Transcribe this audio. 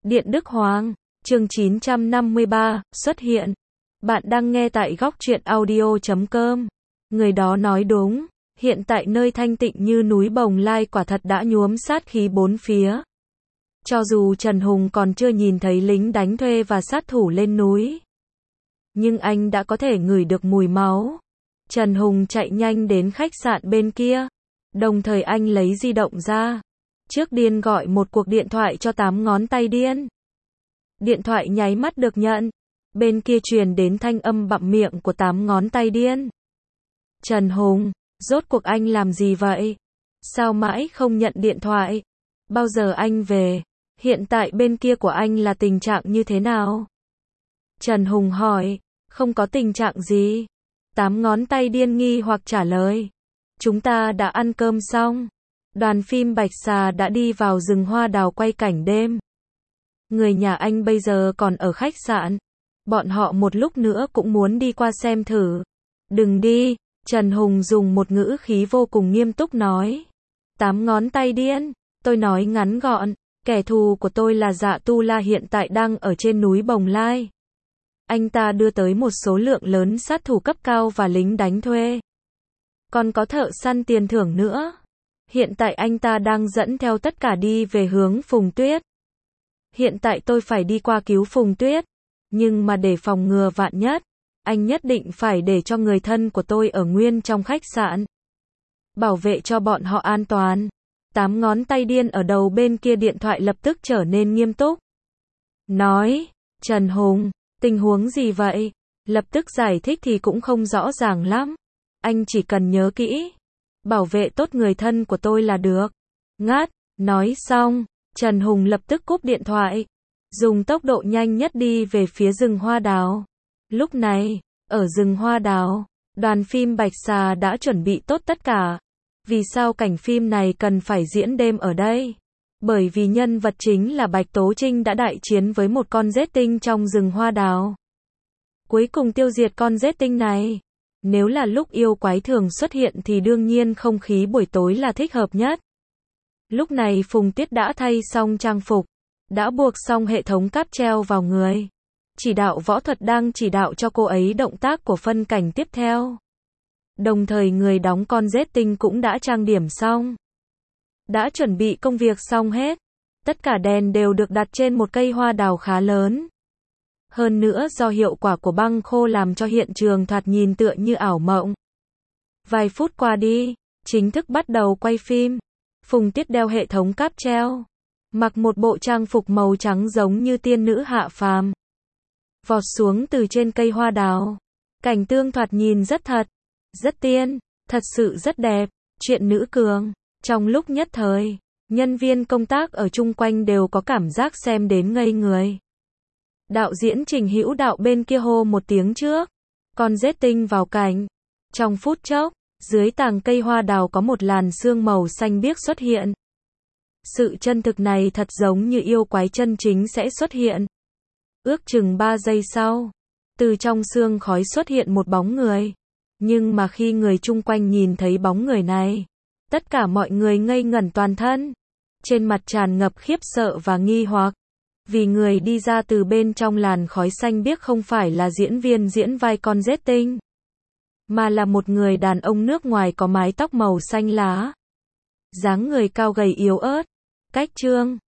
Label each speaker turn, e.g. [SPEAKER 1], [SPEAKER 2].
[SPEAKER 1] Điện Đức Hoàng, chương 953, xuất hiện. Bạn đang nghe tại góc truyện audio.com. Người đó nói đúng, hiện tại nơi thanh tịnh như núi Bồng Lai quả thật đã nhuốm sát khí bốn phía. Cho dù Trần Hùng còn chưa nhìn thấy lính đánh thuê và sát thủ lên núi, nhưng anh đã có thể ngửi được mùi máu. Trần Hùng chạy nhanh đến khách sạn bên kia, đồng thời anh lấy di động ra, trước điên gọi một cuộc điện thoại cho 8 ngón tay điên. Điện thoại nháy mắt được nhận, bên kia truyền đến thanh âm bặm miệng của 8 ngón tay điên. Trần Hùng, rốt cuộc anh làm gì vậy? Sao mãi không nhận điện thoại? Bao giờ anh về? Hiện tại bên kia của anh là tình trạng như thế nào? Trần Hùng hỏi, không có tình trạng gì. 8 ngón tay điên nghi hoặc trả lời. Chúng ta đã ăn cơm xong. Đoàn phim Bạch Xà đã đi vào rừng hoa đào quay cảnh đêm. Người nhà anh bây giờ còn ở khách sạn. Bọn họ một lúc nữa cũng muốn đi qua xem thử. Đừng đi, Trần Hùng dùng một ngữ khí vô cùng nghiêm túc nói. 8 ngón tay điên, tôi nói ngắn gọn, kẻ thù của tôi là Dạ Tu La hiện tại đang ở trên núi Bồng Lai. Anh ta đưa tới một số lượng lớn sát thủ cấp cao và lính đánh thuê. Còn có thợ săn tiền thưởng nữa. Hiện tại anh ta đang dẫn theo tất cả đi về hướng Phùng Tuyết. Hiện tại tôi phải đi qua cứu Phùng Tuyết. Nhưng mà để phòng ngừa vạn nhất, anh nhất định phải để cho người thân của tôi ở nguyên trong khách sạn. Bảo vệ cho bọn họ an toàn. 8 ngón tay điên ở đầu bên kia điện thoại lập tức trở nên nghiêm túc. Nói, Trần Hùng, tình huống gì vậy? Lập tức giải thích thì cũng không rõ ràng lắm. Anh chỉ cần nhớ kỹ. Bảo vệ tốt người thân của tôi là được. Ngắt, nói xong, Trần Hùng lập tức cúp điện thoại. Dùng tốc độ nhanh nhất đi về phía rừng hoa đào. Lúc này, ở rừng hoa đào, đoàn phim Bạch Xà đã chuẩn bị tốt tất cả. Vì sao cảnh phim này cần phải diễn đêm ở đây? Bởi vì nhân vật chính là Bạch Tố Trinh đã đại chiến với một con rết tinh trong rừng hoa đào. Cuối cùng tiêu diệt con rết tinh này. Nếu là lúc yêu quái thường xuất hiện thì đương nhiên không khí buổi tối là thích hợp nhất. Lúc này Phùng Tuyết đã thay xong trang phục, đã buộc xong hệ thống cáp treo vào người. Chỉ đạo võ thuật đang chỉ đạo cho cô ấy động tác của phân cảnh tiếp theo. Đồng thời người đóng con rết tinh cũng đã trang điểm xong. Đã chuẩn bị công việc xong hết. Tất cả đèn đều được đặt trên một cây hoa đào khá lớn. Hơn nữa do hiệu quả của băng khô làm cho hiện trường thoạt nhìn tựa như ảo mộng. Vài phút qua đi, chính thức bắt đầu quay phim. Phùng Tuyết đeo hệ thống cáp treo, mặc một bộ trang phục màu trắng giống như tiên nữ hạ phàm. Vọt xuống từ trên cây hoa đào. Cảnh tương thoạt nhìn rất thật, rất tiên, thật sự rất đẹp, chuyện nữ cường. Trong lúc nhất thời, nhân viên công tác ở chung quanh đều có cảm giác xem đến ngây người. Đạo diễn Trình Hữu Đạo bên kia hô một tiếng trước. Con rết tinh vào cảnh. Trong phút chốc, dưới tàng cây hoa đào có một làn sương màu xanh biếc xuất hiện. Sự chân thực này thật giống như yêu quái chân chính sẽ xuất hiện. Ước chừng 3 giây sau, từ trong sương khói xuất hiện một bóng người. Nhưng mà khi người chung quanh nhìn thấy bóng người này, tất cả mọi người ngây ngẩn toàn thân. Trên mặt tràn ngập khiếp sợ và nghi hoặc. Vì người đi ra từ bên trong làn khói xanh biếc không phải là diễn viên diễn vai con rết tinh, mà là một người đàn ông nước ngoài có mái tóc màu xanh lá. Dáng người cao gầy yếu ớt, cách trương,